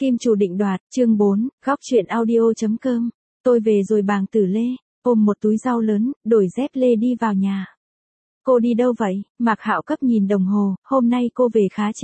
Kim chủ định đoạt, chương 4, góc chuyện audio.com. Tôi về rồi Bàng Tử Lê, ôm một túi rau lớn, đổi dép lê đi vào nhà. Cô đi đâu vậy? Mạc Hạo Cấp nhìn đồng hồ, hôm nay cô về khá trễ.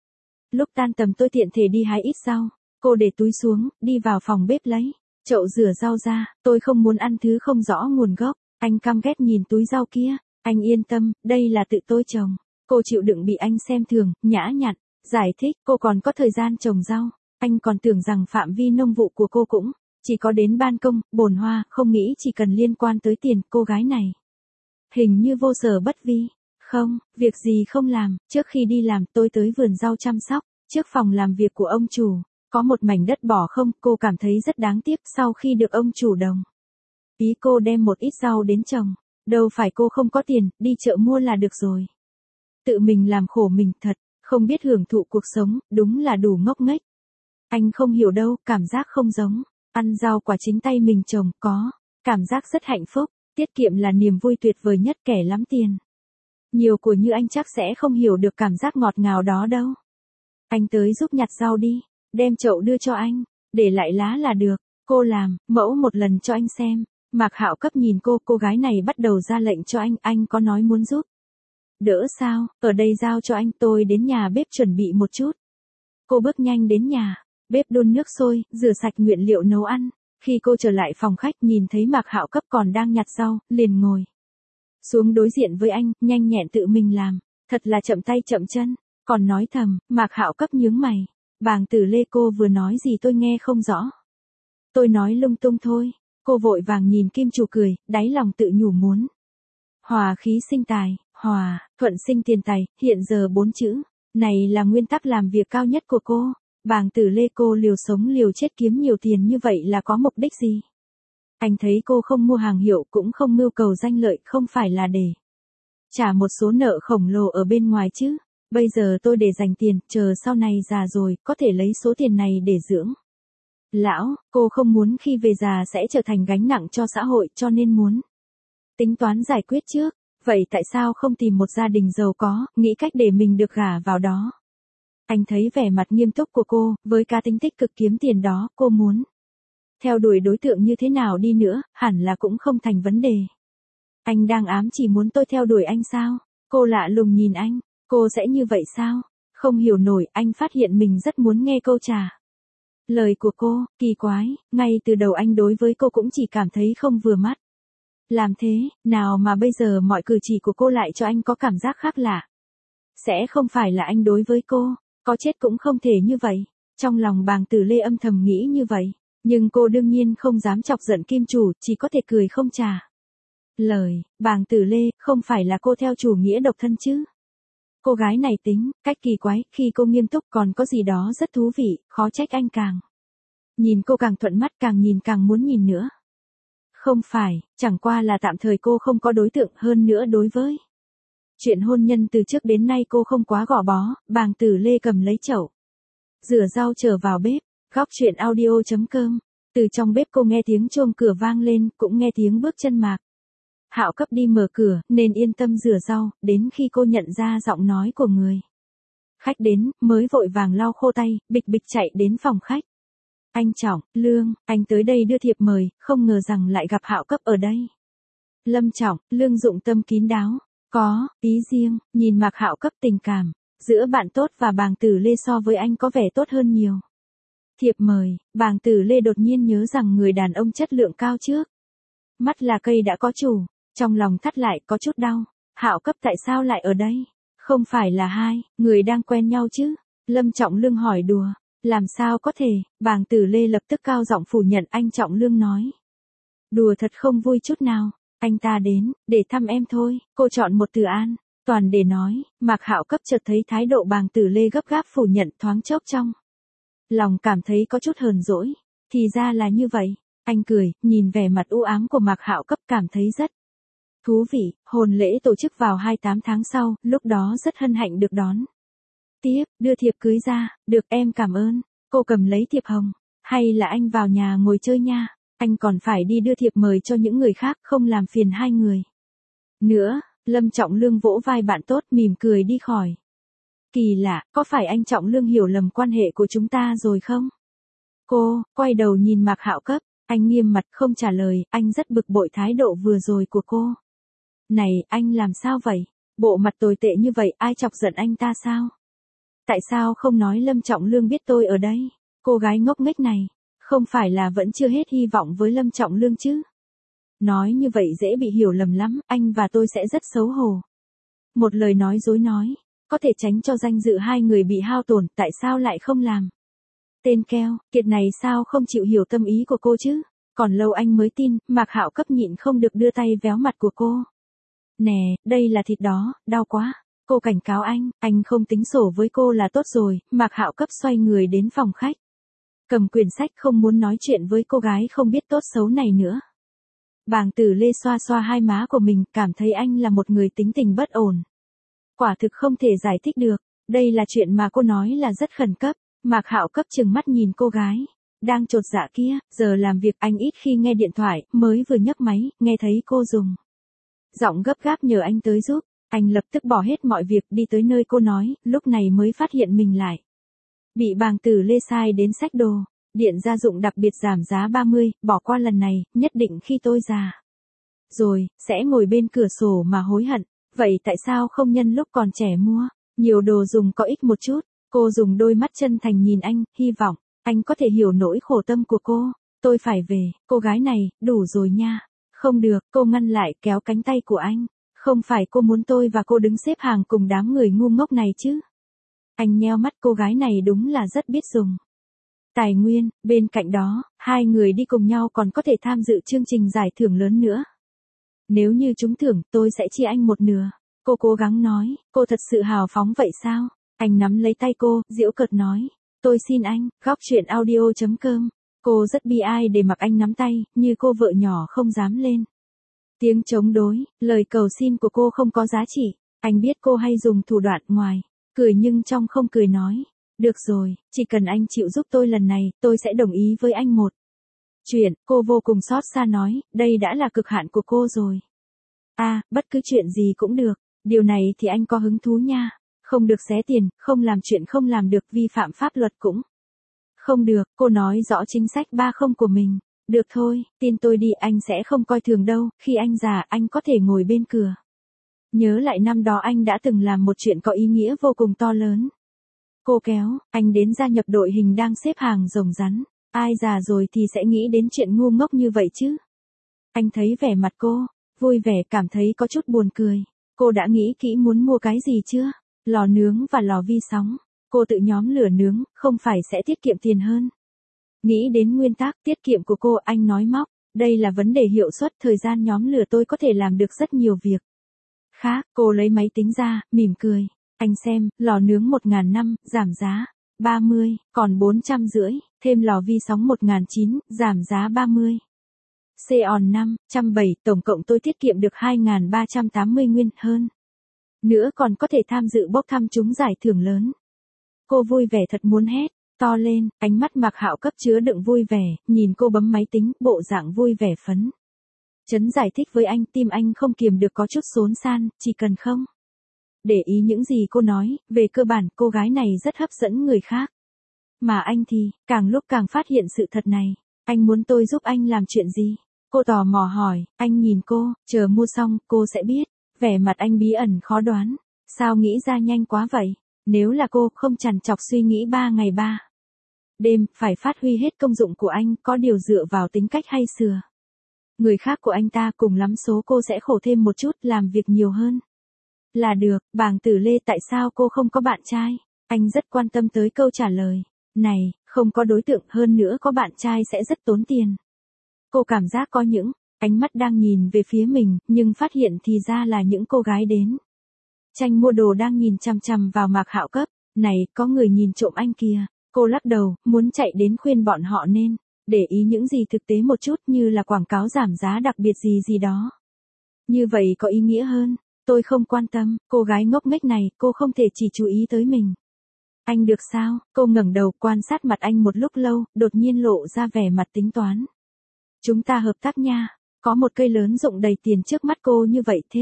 Lúc tan tầm tôi tiện thể đi hái ít rau. Cô để túi xuống, đi vào phòng bếp lấy chậu rửa rau ra, tôi không muốn ăn thứ không rõ nguồn gốc. Anh căm ghét nhìn túi rau kia, anh yên tâm, đây là tự tôi trồng. Cô chịu đựng bị anh xem thường, nhã nhặn, giải thích, cô còn có thời gian trồng rau. Anh còn tưởng rằng phạm vi nông vụ của cô cũng chỉ có đến ban công, bồn hoa, không nghĩ chỉ cần liên quan tới tiền, cô gái này hình như vô sở bất vi. Không, việc gì không làm, trước khi đi làm tôi tới vườn rau chăm sóc, trước phòng làm việc của ông chủ, có một mảnh đất bỏ không, cô cảm thấy rất đáng tiếc sau khi được ông chủ đồng ý cô đem một ít rau đến trồng, đâu phải cô không có tiền, đi chợ mua là được rồi. Tự mình làm khổ mình thật, không biết hưởng thụ cuộc sống, đúng là đủ ngốc nghếch. Anh không hiểu đâu, cảm giác không giống, ăn rau quả chính tay mình trồng, có cảm giác rất hạnh phúc, tiết kiệm là niềm vui tuyệt vời nhất kẻ lắm tiền. Nhiều của như anh chắc sẽ không hiểu được cảm giác ngọt ngào đó đâu. Anh tới giúp nhặt rau đi, đem chậu đưa cho anh, để lại lá là được, cô làm, mẫu một lần cho anh xem. Mạc Hạo Cấp nhìn cô gái này bắt đầu ra lệnh cho anh có nói muốn giúp đỡ sao, ở đây giao cho anh, tôi đến nhà bếp chuẩn bị một chút. Cô bước nhanh đến nhà, bếp đun nước sôi, rửa sạch nguyên liệu nấu ăn. Khi cô trở lại phòng khách nhìn thấy Mạc Hạo Cấp còn đang nhặt rau, liền ngồi xuống đối diện với anh, nhanh nhẹn tự mình làm, thật là chậm tay chậm chân, còn nói thầm. Mạc Hạo Cấp nhướng mày, Bàng Tử Lê, cô vừa nói gì tôi nghe không rõ. Tôi nói lung tung thôi. Cô vội vàng nhìn Kim chủ cười, đáy lòng tự nhủ muốn hòa khí sinh tài, hòa, thuận sinh tiền tài, hiện giờ 4 chữ này là nguyên tắc làm việc cao nhất của cô. Bàng Tử Lê, cô liều sống liều chết kiếm nhiều tiền như vậy là có mục đích gì? Anh thấy cô không mua hàng hiệu cũng không mưu cầu danh lợi, không phải là để trả một số nợ khổng lồ ở bên ngoài chứ. Bây giờ tôi để dành tiền, chờ sau này già rồi, có thể lấy số tiền này để dưỡng lão. Cô không muốn khi về già sẽ trở thành gánh nặng cho xã hội, cho nên muốn tính toán giải quyết trước. Vậy tại sao không tìm một gia đình giàu có, nghĩ cách để mình được gả vào đó? Anh thấy vẻ mặt nghiêm túc của cô, với cá tính tích cực kiếm tiền đó, cô muốn theo đuổi đối tượng như thế nào đi nữa, hẳn là cũng không thành vấn đề. Anh đang ám chỉ muốn tôi theo đuổi anh sao? Cô lạ lùng nhìn anh, cô sẽ như vậy sao? Không hiểu nổi, anh phát hiện mình rất muốn nghe câu trả lời của cô. Kỳ quái, ngay từ đầu anh đối với cô cũng chỉ cảm thấy không vừa mắt. Làm thế, nào mà bây giờ mọi cử chỉ của cô lại cho anh có cảm giác khác lạ. Sẽ không phải là anh đối với cô, có chết cũng không thể như vậy. Trong lòng Bàng Tử Lê âm thầm nghĩ như vậy, nhưng cô đương nhiên không dám chọc giận Kim chủ, chỉ có thể cười không trả lời. Bàng Tử Lê, không phải là cô theo chủ nghĩa độc thân chứ? Cô gái này tính cách kỳ quái, khi cô nghiêm túc còn có gì đó rất thú vị, khó trách anh càng nhìn cô càng thuận mắt, càng nhìn càng muốn nhìn nữa. Không phải, chẳng qua là tạm thời cô không có đối tượng, hơn nữa đối với chuyện hôn nhân từ trước đến nay cô không quá gò bó. Bàng Tử Lê cầm lấy chậu rửa rau trở vào bếp. Góc chuyện audio.com. Từ trong bếp cô nghe tiếng chuông cửa vang lên, cũng nghe tiếng bước chân Mạc Hạo Cấp đi mở cửa, nên yên tâm rửa rau, đến khi cô nhận ra giọng nói của người khách đến, mới vội vàng lau khô tay, bịch bịch chạy đến phòng khách. Anh Trọng, Lương, anh tới đây đưa thiệp mời, không ngờ rằng lại gặp Hạo Cấp ở đây. Lâm Trọng, Lương dụng tâm kín đáo, có ý riêng, nhìn Mạc Hạo Cấp tình cảm giữa bạn tốt và Bàng Tử Lê so với anh có vẻ tốt hơn nhiều. Thiệp mời, Bàng Tử Lê đột nhiên nhớ rằng người đàn ông chất lượng cao trước mắt là cây đã có chủ, trong lòng thắt lại có chút đau. Hạo Cấp tại sao lại ở đây? Không phải là hai người đang quen nhau chứ? Lâm Trọng Lương hỏi đùa. Làm sao có thể? Bàng Tử Lê lập tức cao giọng phủ nhận. Anh Trọng Lương nói đùa thật không vui chút nào. Anh ta đến để thăm em thôi. Cô chọn một từ an toàn để nói. Mạc Hạo Cấp chợt thấy thái độ Bàng Tử Lê gấp gáp phủ nhận, thoáng chốc trong lòng cảm thấy có chút hờn dỗi. Thì ra là như vậy. Anh cười, nhìn vẻ mặt u ám của Mạc Hạo Cấp cảm thấy rất thú vị. Hôn lễ tổ chức vào 28 tháng sau, lúc đó rất hân hạnh được đón tiếp, đưa thiệp cưới ra. Được, em cảm ơn. Cô cầm lấy thiệp hồng. Hay là anh vào nhà ngồi chơi nha. Anh còn phải đi đưa thiệp mời cho những người khác, không làm phiền hai người nữa. Lâm Trọng Lương vỗ vai bạn tốt, mỉm cười đi khỏi. Kỳ lạ, có phải anh Trọng Lương hiểu lầm quan hệ của chúng ta rồi không? Cô, quay đầu nhìn Mạc Hạo Cấp, anh nghiêm mặt không trả lời, anh rất bực bội thái độ vừa rồi của cô. Này, anh làm sao vậy? Bộ mặt tồi tệ như vậy, ai chọc giận anh ta sao? Tại sao không nói Lâm Trọng Lương biết tôi ở đây? Cô gái ngốc nghếch này, không phải là vẫn chưa hết hy vọng với Lâm Trọng Lương chứ? Nói như vậy dễ bị hiểu lầm lắm, anh và tôi sẽ rất xấu hổ. Một lời nói dối nói, có thể tránh cho danh dự hai người bị hao tổn, tại sao lại không làm? Tên keo, kiệt này sao không chịu hiểu tâm ý của cô chứ? Còn lâu anh mới tin, Mạc Hạo Cấp nhịn không được đưa tay véo mặt của cô. Nè, đây là thịt đó, đau quá. Cô cảnh cáo anh không tính sổ với cô là tốt rồi. Mạc Hạo Cấp xoay người đến phòng khách. Cầm quyển sách không muốn nói chuyện với cô gái không biết tốt xấu này nữa. Bàng Tử Lê xoa xoa hai má của mình, cảm thấy anh là một người tính tình bất ổn. Quả thực không thể giải thích được, đây là chuyện mà cô nói là rất khẩn cấp. Mạc Hạo Cấp trừng mắt nhìn cô gái, đang chột dạ kia, giờ làm việc anh ít khi nghe điện thoại, mới vừa nhấc máy, nghe thấy cô dùng giọng gấp gáp nhờ anh tới giúp, anh lập tức bỏ hết mọi việc đi tới nơi cô nói, lúc này mới phát hiện mình lại bị Bàng Tử Lê sai đến xách đồ, điện gia dụng đặc biệt giảm giá 30, bỏ qua lần này, nhất định khi tôi già rồi, sẽ ngồi bên cửa sổ mà hối hận, vậy tại sao không nhân lúc còn trẻ mua, nhiều đồ dùng có ích một chút. Cô dùng đôi mắt chân thành nhìn anh, hy vọng anh có thể hiểu nỗi khổ tâm của cô. Tôi phải về, cô gái này, đủ rồi nha. Không được, cô ngăn lại kéo cánh tay của anh. Không phải cô muốn tôi và cô đứng xếp hàng cùng đám người ngu ngốc này chứ. Anh nheo mắt, cô gái này đúng là rất biết dùng tài nguyên, bên cạnh đó, hai người đi cùng nhau còn có thể tham dự chương trình giải thưởng lớn nữa. Nếu như trúng thưởng, tôi sẽ chia anh một nửa. Cô cố gắng nói, cô thật sự hào phóng vậy sao? Anh nắm lấy tay cô, giễu cợt nói. Tôi xin anh, góc chuyện audio.com. Cô rất bi ai để mặc anh nắm tay, như cô vợ nhỏ không dám lên tiếng chống đối, lời cầu xin của cô không có giá trị. Anh biết cô hay dùng thủ đoạn ngoài, cười nhưng trong không cười nói. Được rồi, chỉ cần anh chịu giúp tôi lần này, tôi sẽ đồng ý với anh một chuyện. Cô vô cùng xót xa nói, đây đã là cực hạn của cô rồi. Bất cứ chuyện gì cũng được, điều này thì anh có hứng thú nha. Không được xé tiền, không làm chuyện không làm được, vi phạm pháp luật cũng không được. Cô nói rõ chính sách 30 của mình. Được thôi, tin tôi đi, anh sẽ không coi thường đâu, khi anh già anh có thể ngồi bên cửa. Nhớ lại năm đó anh đã từng làm một chuyện có ý nghĩa vô cùng to lớn. Cô kéo anh đến gia nhập đội hình đang xếp hàng rồng rắn. Ai già rồi thì sẽ nghĩ đến chuyện ngu ngốc như vậy chứ. Anh thấy vẻ mặt cô vui vẻ, cảm thấy có chút buồn cười. Cô đã nghĩ kỹ muốn mua cái gì chưa? Lò nướng và lò vi sóng. Cô tự nhóm lửa nướng, không phải sẽ tiết kiệm tiền hơn. Nghĩ đến nguyên tắc tiết kiệm của cô, anh nói móc. Đây là vấn đề hiệu suất, thời gian nhóm lửa tôi có thể làm được rất nhiều việc khác. Cô lấy máy tính ra, mỉm cười. Anh xem, lò nướng 1.000 năm, giảm giá 30, còn 450, thêm lò vi sóng 1.900, giảm giá 30. Xeon 507, tổng cộng tôi tiết kiệm được 2.380 nguyên hơn. Nữa còn có thể tham dự bốc thăm trúng giải thưởng lớn. Cô vui vẻ thật muốn hét to lên, ánh mắt Mạc Hạo Cấp chứa đựng vui vẻ, nhìn cô bấm máy tính, bộ dạng vui vẻ phấn chấn giải thích với anh, tim anh không kiềm được có chút xốn xan, chỉ cần không để ý những gì cô nói, về cơ bản cô gái này rất hấp dẫn người khác. Mà anh thì, càng lúc càng phát hiện sự thật này. Anh muốn tôi giúp anh làm chuyện gì? Cô tò mò hỏi, anh nhìn cô, chờ mua xong, cô sẽ biết. Vẻ mặt anh bí ẩn khó đoán. Sao nghĩ ra nhanh quá vậy? Nếu là cô, không trằn trọc suy nghĩ 3 ngày 3 đêm, phải phát huy hết công dụng của anh, có điều dựa vào tính cách hay sửa người khác của anh ta, cùng lắm số cô sẽ khổ thêm một chút, làm việc nhiều hơn là được. Bàng Tử Lê, tại sao cô không có bạn trai? Anh rất quan tâm tới câu trả lời này, không có đối tượng, hơn nữa có bạn trai sẽ rất tốn tiền. Cô cảm giác có những ánh mắt đang nhìn về phía mình, nhưng phát hiện thì ra là những cô gái đến tranh mua đồ đang nhìn chằm chằm vào Mạc Hạo Cấp. Này, có người nhìn trộm anh kìa. Cô lắc đầu, muốn chạy đến khuyên bọn họ nên để ý những gì thực tế một chút, như là quảng cáo giảm giá đặc biệt gì gì đó. Như vậy có ý nghĩa hơn. Tôi không quan tâm, cô gái ngốc nghếch này, cô không thể chỉ chú ý tới mình. Anh được sao? Cô ngẩng đầu quan sát mặt anh một lúc lâu, đột nhiên lộ ra vẻ mặt tính toán. Chúng ta hợp tác nha. Có một cây lớn rụng đầy tiền trước mắt cô như vậy thế.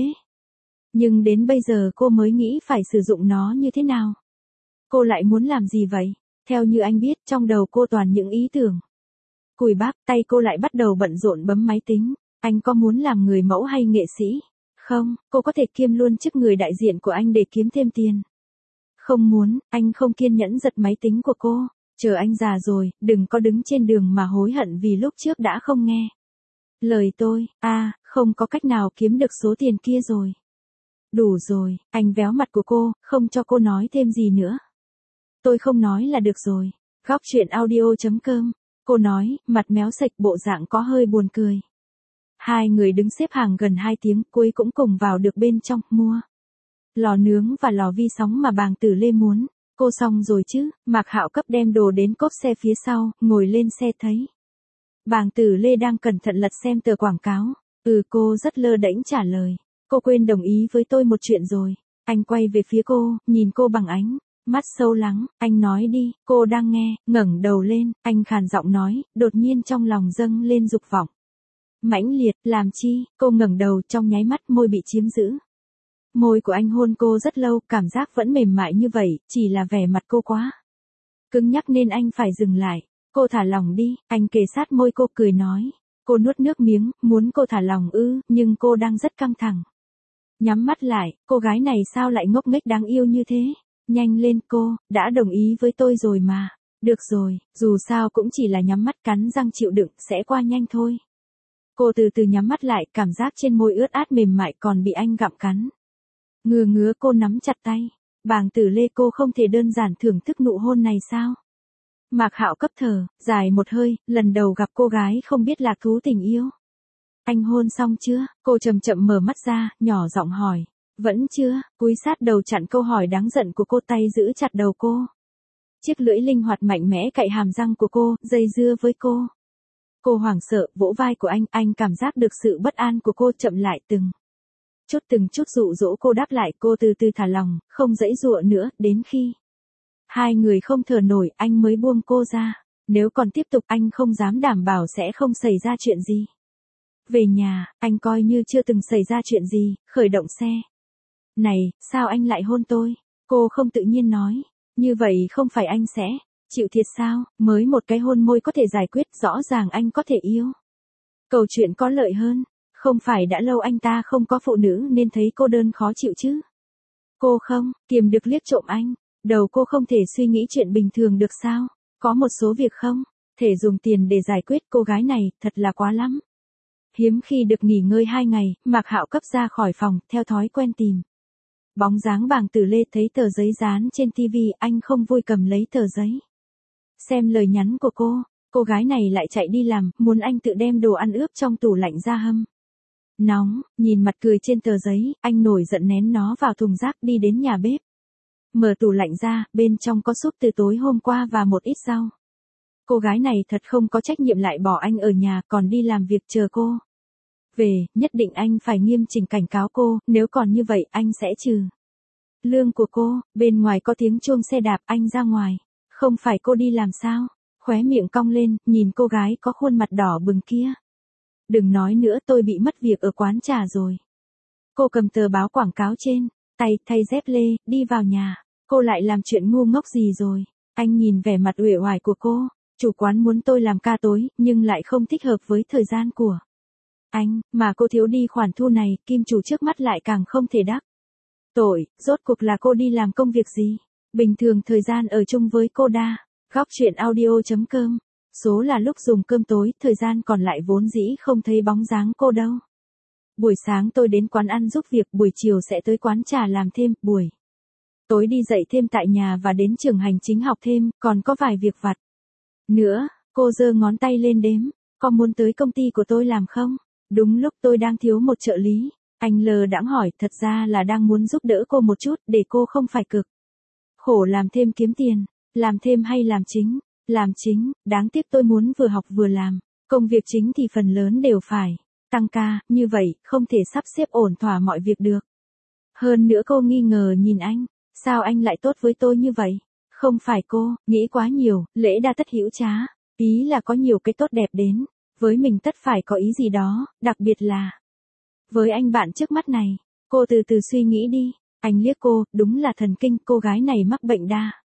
Nhưng đến bây giờ cô mới nghĩ phải sử dụng nó như thế nào. Cô lại muốn làm gì vậy? Theo như anh biết, trong đầu cô toàn những ý tưởng. Cùi bắp, tay cô lại bắt đầu bận rộn bấm máy tính. Anh có muốn làm người mẫu hay nghệ sĩ? Không, cô có thể kiêm luôn chức người đại diện của anh để kiếm thêm tiền. Không muốn, anh không kiên nhẫn giật máy tính của cô. Chờ anh già rồi, đừng có đứng trên đường mà hối hận vì lúc trước đã không nghe lời tôi. Không có cách nào kiếm được số tiền kia rồi. Đủ rồi, anh véo mặt của cô, không cho cô nói thêm gì nữa. Tôi không nói là được rồi. Góc chuyện audio.com. Cô nói, mặt méo sạch bộ dạng có hơi buồn cười. Hai người đứng xếp hàng gần 2 tiếng, cuối cũng cùng vào được bên trong, mua lò nướng và lò vi sóng mà Bàng Tử Lê muốn. Cô xong rồi chứ? Mạc Hạo Cấp đem đồ đến cốp xe phía sau, ngồi lên xe thấy Bàng Tử Lê đang cẩn thận lật xem tờ quảng cáo. Cô rất lơ đễnh trả lời. Cô quên đồng ý với tôi một chuyện rồi. Anh quay về phía cô, nhìn cô bằng ánh mắt sâu lắng. Anh nói đi, cô đang nghe, ngẩng đầu lên, anh khàn giọng nói, đột nhiên trong lòng dâng lên dục vọng mãnh liệt. Làm chi? Cô ngẩng đầu, trong nháy mắt môi bị chiếm giữ. Môi của anh hôn cô rất lâu, cảm giác vẫn mềm mại như vậy, chỉ là vẻ mặt cô quá cứng nhắc nên anh phải dừng lại. Cô thả lỏng đi, anh kề sát môi cô cười nói. Cô nuốt nước miếng, muốn cô thả lỏng nhưng cô đang rất căng thẳng. Nhắm mắt lại, cô gái này sao lại ngốc nghếch đáng yêu như thế? Nhanh lên cô, đã đồng ý với tôi rồi mà. Được rồi, dù sao cũng chỉ là nhắm mắt, cắn răng chịu đựng, sẽ qua nhanh thôi. Cô từ từ nhắm mắt lại, cảm giác trên môi ướt át mềm mại còn bị anh gặm cắn. Ngứa cô nắm chặt tay. Bàng Tử Lê, cô không thể đơn giản thưởng thức nụ hôn này sao? Mạc Hạo Cấp thở dài một hơi, lần đầu gặp cô gái không biết lạc thú tình yêu. Anh hôn xong chưa? Cô chậm chậm mở mắt ra, nhỏ giọng hỏi. Vẫn chưa, cúi sát đầu chặn câu hỏi đáng giận của cô, tay giữ chặt đầu cô. Chiếc lưỡi linh hoạt mạnh mẽ cạy hàm răng của cô, dây dưa với cô. Cô hoảng sợ, vỗ vai của anh cảm giác được sự bất an của cô, chậm lại từng chút dụ dỗ cô đáp lại. Cô từ từ thả lòng, không giãy giụa nữa, đến khi hai người không thở nổi, anh mới buông cô ra. Nếu còn tiếp tục, anh không dám đảm bảo sẽ không xảy ra chuyện gì. Về nhà, anh coi như chưa từng xảy ra chuyện gì, khởi động xe. Này, sao anh lại hôn tôi? Cô không tự nhiên nói. Như vậy không phải anh sẽ chịu thiệt sao? Mới một cái hôn môi có thể giải quyết, rõ ràng anh có thể yêu. Câu chuyện có lợi hơn. Không phải đã lâu anh ta không có phụ nữ nên thấy cô đơn khó chịu chứ? Cô không kiềm được liếc trộm anh. Đầu cô không thể suy nghĩ chuyện bình thường được sao? Có một số việc không thể dùng tiền để giải quyết, cô gái này thật là quá lắm. Hiếm khi được nghỉ ngơi 2 ngày, Mạc Hạo Cấp ra khỏi phòng, theo thói quen tìm bóng dáng Bàng Tử Lê. Thấy tờ giấy dán trên TV, anh không vui cầm lấy tờ giấy. Xem lời nhắn của cô gái này lại chạy đi làm, muốn anh tự đem đồ ăn ướp trong tủ lạnh ra hâm nóng. Nhìn mặt cười trên tờ giấy, anh nổi giận ném nó vào thùng rác, đi đến nhà bếp. Mở tủ lạnh ra, bên trong có súp từ tối hôm qua và một ít rau. Cô gái này thật không có trách nhiệm, lại bỏ anh ở nhà, còn đi làm việc chờ cô về. Nhất định anh phải nghiêm chỉnh cảnh cáo cô, nếu còn như vậy anh sẽ trừ lương của cô. Bên ngoài có tiếng chuông xe đạp, anh ra ngoài. Không phải cô đi làm sao? Khóe miệng cong lên, nhìn cô gái có khuôn mặt đỏ bừng kia. Đừng nói nữa, tôi bị mất việc ở quán trà rồi. Cô cầm tờ báo quảng cáo trên tay, thay dép lê, đi vào nhà. Cô lại làm chuyện ngu ngốc gì rồi? Anh nhìn vẻ mặt uể oải của cô. Chủ quán muốn tôi làm ca tối, nhưng lại không thích hợp với thời gian của anh, mà cô thiếu đi khoản thu này, kim chủ trước mắt lại càng không thể đắc tội. Rốt cuộc là cô đi làm công việc gì? Bình thường thời gian ở chung với cô đa. Góc chuyện audio.com. Số là lúc dùng cơm tối, thời gian còn lại vốn dĩ không thấy bóng dáng cô đâu. Buổi sáng tôi đến quán ăn giúp việc, buổi chiều sẽ tới quán trà làm thêm, buổi tối đi dạy thêm tại nhà và đến trường hành chính học thêm, còn có vài việc vặt nữa. Cô giơ ngón tay lên đếm. Có muốn tới công ty của tôi làm không? Đúng lúc tôi đang thiếu một trợ lý. Anh lờ đãng hỏi, thật ra là đang muốn giúp đỡ cô một chút, để cô không phải cực khổ làm thêm kiếm tiền. Làm thêm hay làm chính? Làm chính, đáng tiếc tôi muốn vừa học vừa làm. Công việc chính thì phần lớn đều phải tăng ca, như vậy, không thể sắp xếp ổn thỏa mọi việc được. Hơn nữa cô nghi ngờ nhìn anh. Sao anh lại tốt với tôi như vậy? Không phải cô nghĩ quá nhiều, lễ đa tất hữu trá. Ý là có nhiều cái tốt đẹp đến với mình tất phải có ý gì đó, đặc biệt là với anh bạn trước mắt này. Cô từ từ suy nghĩ đi. Anh liếc cô, đúng là thần kinh, cô gái này mắc bệnh đa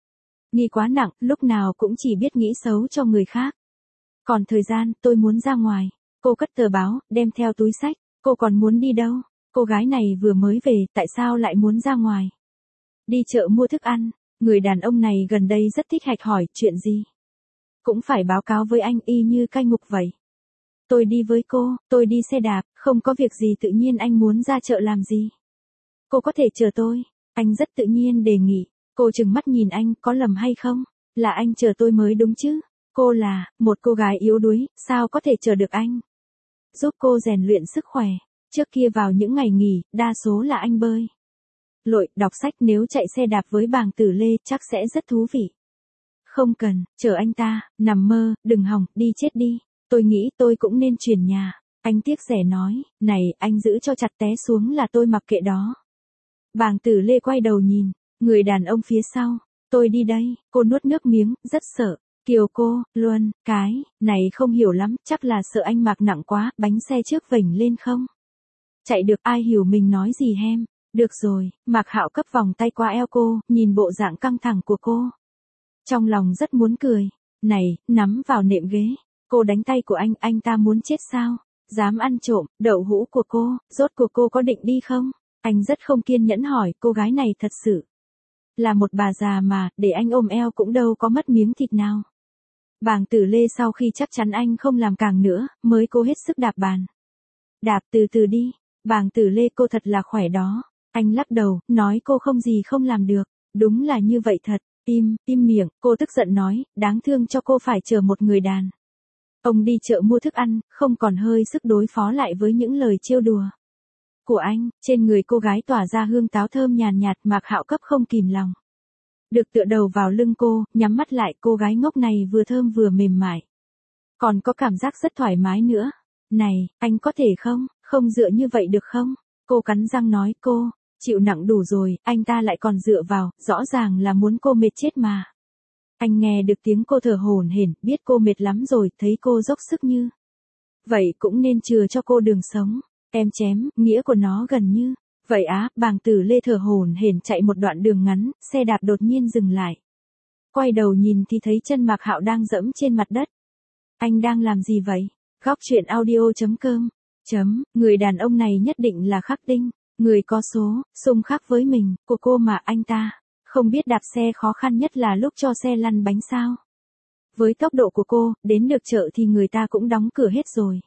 nghi quá nặng, lúc nào cũng chỉ biết nghĩ xấu cho người khác. Còn thời gian, tôi muốn ra ngoài. Cô cất tờ báo, đem theo túi xách. Cô còn muốn đi đâu? Cô gái này vừa mới về, tại sao lại muốn ra ngoài? Đi chợ mua thức ăn. Người đàn ông này gần đây rất thích hạch hỏi, chuyện gì? Cũng phải báo cáo với anh y như cai ngục vậy. Tôi đi với cô, tôi đi xe đạp, không có việc gì tự nhiên anh muốn ra chợ làm gì? Cô có thể chờ tôi. Anh rất tự nhiên đề nghị. Cô trừng mắt nhìn anh, có lầm hay không? Là anh chờ tôi mới đúng chứ? Cô là một cô gái yếu đuối, sao có thể chờ được anh? Giúp cô rèn luyện sức khỏe. Trước kia vào những ngày nghỉ, đa số là anh bơi lội, đọc sách, nếu chạy xe đạp với Bàng Tử Lê chắc sẽ rất thú vị. Không cần, chờ anh ta, nằm mơ, đừng hòng, đi chết đi. Tôi nghĩ tôi cũng nên chuyển nhà. Anh tiếc rẻ nói, này, anh giữ cho chặt té xuống là tôi mặc kệ đó. Bàng Tử Lê quay đầu nhìn, người đàn ông phía sau. Tôi đi đây, cô nuốt nước miếng, rất sợ. Kiều cô, Luân, cái này không hiểu lắm, chắc là sợ anh mặc nặng quá, bánh xe trước vểnh lên không? Chạy được, ai hiểu mình nói gì hem. Được rồi, Mạc Hạo cấp vòng tay qua eo cô, nhìn bộ dạng căng thẳng của cô. Trong lòng rất muốn cười. Này, nắm vào nệm ghế. Cô đánh tay của anh ta muốn chết sao? Dám ăn trộm, đậu hũ của cô, rốt cuộc cô có định đi không? Anh rất không kiên nhẫn hỏi, cô gái này thật sự là một bà già mà, để anh ôm eo cũng đâu có mất miếng thịt nào. Bàng Tử Lê sau khi chắc chắn anh không làm càng nữa, mới cố hết sức đạp bàn. Đạp từ từ đi, Bàng Tử Lê cô thật là khỏe đó. Anh lắc đầu, nói cô không gì không làm được. Đúng là như vậy thật, im miệng, cô tức giận nói, đáng thương cho cô phải chờ một người đàn ông đi chợ mua thức ăn, không còn hơi sức đối phó lại với những lời trêu đùa của anh. Trên người cô gái tỏa ra hương táo thơm nhàn nhạt, Mạc Hạo cấp không kìm lòng được tựa đầu vào lưng cô, nhắm mắt lại, cô gái ngốc này vừa thơm vừa mềm mại. Còn có cảm giác rất thoải mái nữa. Này, anh có thể không dựa như vậy được không? Cô cắn răng nói, cô chịu nặng đủ rồi, anh ta lại còn dựa vào, rõ ràng là muốn cô mệt chết mà. Anh nghe được tiếng cô thở hổn hển, biết cô mệt lắm rồi, thấy cô dốc sức như vậy cũng nên chừa cho cô đường sống. Em chém, nghĩa của nó gần như vậy á. Bàng Tử Lê thở hổn hển chạy một đoạn đường ngắn, xe đạp đột nhiên dừng lại. Quay đầu nhìn thì thấy chân Mạc Hạo đang dẫm trên mặt đất. Anh đang làm gì vậy? Góc truyện audio.com. Người đàn ông này nhất định là Khắc Tinh, người có số, xung khắc với mình, của cô mà anh ta không biết đạp xe khó khăn nhất là lúc cho xe lăn bánh sao. Với tốc độ của cô, đến được chợ thì người ta cũng đóng cửa hết rồi.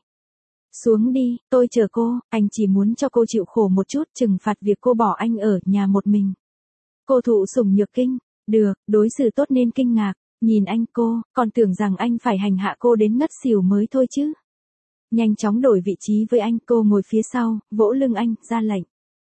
Xuống đi, tôi chờ cô, anh chỉ muốn cho cô chịu khổ một chút, trừng phạt việc cô bỏ anh ở nhà một mình. Cô thụ sủng nhược kinh, được, đối xử tốt nên kinh ngạc, nhìn anh cô, còn tưởng rằng anh phải hành hạ cô đến ngất xỉu mới thôi chứ. Nhanh chóng đổi vị trí với anh, cô ngồi phía sau, vỗ lưng anh, ra lệnh.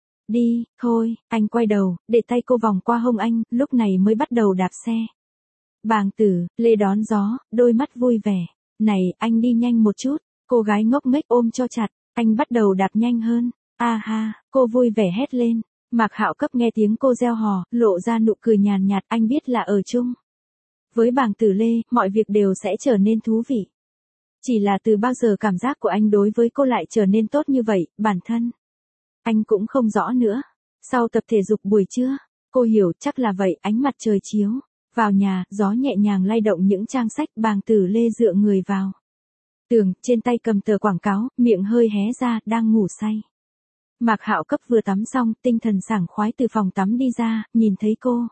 Đi, thôi, anh quay đầu, để tay cô vòng qua hông anh, lúc này mới bắt đầu đạp xe. Bàng Tử Lê đón gió, đôi mắt vui vẻ. Này, anh đi nhanh một chút, cô gái ngốc nghếch ôm cho chặt, anh bắt đầu đạp nhanh hơn. A ha, cô vui vẻ hét lên. Mạc Hạo cấp nghe tiếng cô reo hò, lộ ra nụ cười nhàn nhạt, anh biết là ở chung với Bàng Tử Lê, mọi việc đều sẽ trở nên thú vị. Chỉ là từ bao giờ cảm giác của anh đối với cô lại trở nên tốt như vậy, bản thân anh cũng không rõ nữa. Sau tập thể dục buổi trưa, cô hiểu chắc là vậy, ánh mặt trời chiếu vào nhà, gió nhẹ nhàng lay động những trang sách. Bàng Tử Lê dựa người vào tường, trên tay cầm tờ quảng cáo, miệng hơi hé ra, đang ngủ say. Mạc Hạo cấp vừa tắm xong, tinh thần sảng khoái từ phòng tắm đi ra, nhìn thấy cô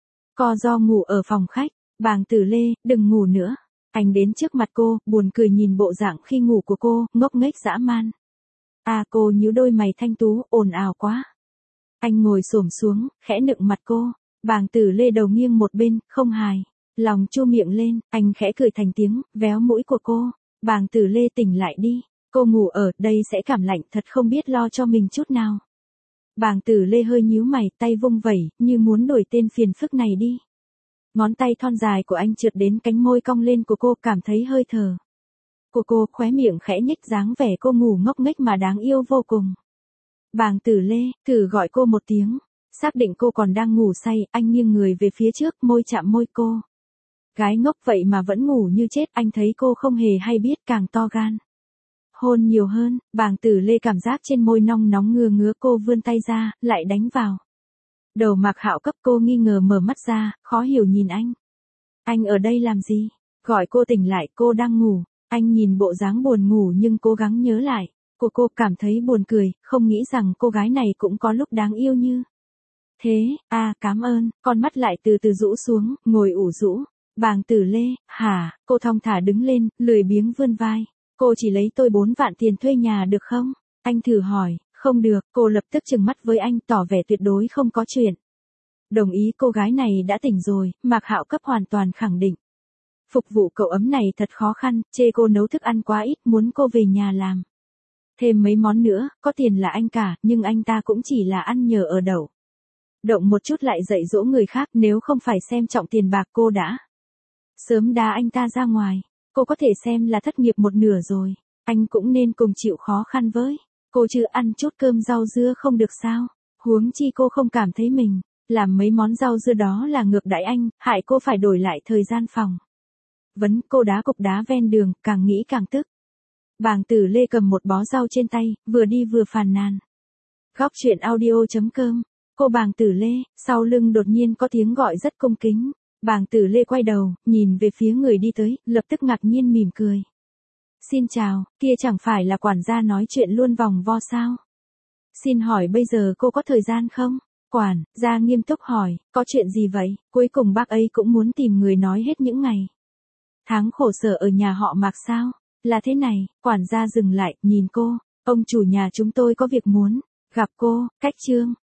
co ro ngủ ở phòng khách. Bàng Tử Lê, đừng ngủ nữa. Anh đến trước mặt cô, buồn cười nhìn bộ dạng khi ngủ của cô, ngốc nghếch dã man. À, cô nhíu đôi mày thanh tú, ồn ào quá. Anh ngồi xổm xuống, khẽ nựng mặt cô. Bàng Tử Lê đầu nghiêng một bên, không hài lòng chu miệng lên, anh khẽ cười thành tiếng, véo mũi của cô. Bàng Tử Lê tỉnh lại đi, cô ngủ ở đây sẽ cảm lạnh, thật không biết lo cho mình chút nào. Bàng Tử Lê hơi nhíu mày, tay vung vẩy, như muốn đuổi tên phiền phức này đi. Ngón tay thon dài của anh trượt đến cánh môi cong lên của cô, cảm thấy hơi thở của cô, khóe miệng khẽ nhếch, dáng vẻ cô ngủ ngốc nghếch mà đáng yêu vô cùng. Bàng Tử Lê, thử gọi cô một tiếng. Xác định cô còn đang ngủ say, anh nghiêng người về phía trước, môi chạm môi cô. Gái ngốc vậy mà vẫn ngủ như chết, anh thấy cô không hề hay biết, càng to gan hôn nhiều hơn. Bàng Tử Lê cảm giác trên môi nong nóng ngứa ngứa, cô vươn tay ra, lại đánh vào đầu Mạc Hạo cấp. Cô nghi ngờ mở mắt ra, khó hiểu nhìn anh. Anh ở đây làm gì? Gọi cô tỉnh lại, cô đang ngủ. Anh nhìn bộ dáng buồn ngủ nhưng cố gắng nhớ lại. Cô cảm thấy buồn cười, không nghĩ rằng cô gái này cũng có lúc đáng yêu như thế. Cảm ơn, con mắt lại từ từ rũ xuống, ngồi ủ rũ. Bàng Tử Lê, hả? Cô thong thả đứng lên, lười biếng vươn vai. Cô chỉ lấy tôi 4 vạn tiền thuê nhà được không? Anh thử hỏi, không được, cô lập tức trừng mắt với anh tỏ vẻ tuyệt đối không có chuyện. Đồng ý, cô gái này đã tỉnh rồi, Mạc Hạo Cấp hoàn toàn khẳng định. Phục vụ cậu ấm này thật khó khăn, chê cô nấu thức ăn quá ít, muốn cô về nhà làm. Thêm mấy món nữa, có tiền là anh cả, nhưng anh ta cũng chỉ là ăn nhờ ở đậu. Động một chút lại dạy dỗ người khác, nếu không phải xem trọng tiền bạc cô đã sớm đá anh ta ra ngoài. Cô có thể xem là thất nghiệp một nửa rồi. Anh cũng nên cùng chịu khó khăn với cô chứ, ăn chút cơm rau dưa không được sao? Huống chi cô không cảm thấy mình làm mấy món rau dưa đó là ngược đãi anh, hại cô phải đổi lại thời gian phòng. Cô đá cục đá ven đường, càng nghĩ càng tức. Bàng Tử Lê cầm một bó rau trên tay, vừa đi vừa phàn nàn. Góc truyện audio.com. Cô Bàng Tử Lê, sau lưng đột nhiên có tiếng gọi rất cung kính. Bàng Tử Lê quay đầu, nhìn về phía người đi tới, lập tức ngạc nhiên mỉm cười. Xin chào, kia chẳng phải là quản gia nói chuyện luôn vòng vo sao? Xin hỏi bây giờ cô có thời gian không? Quản gia nghiêm túc hỏi, có chuyện gì vậy? Cuối cùng bác ấy cũng muốn tìm người nói hết những ngày tháng khổ sở ở nhà họ Mạc sao? Là thế này, quản gia dừng lại, nhìn cô. Ông chủ nhà chúng tôi có việc muốn gặp cô. Cách Trương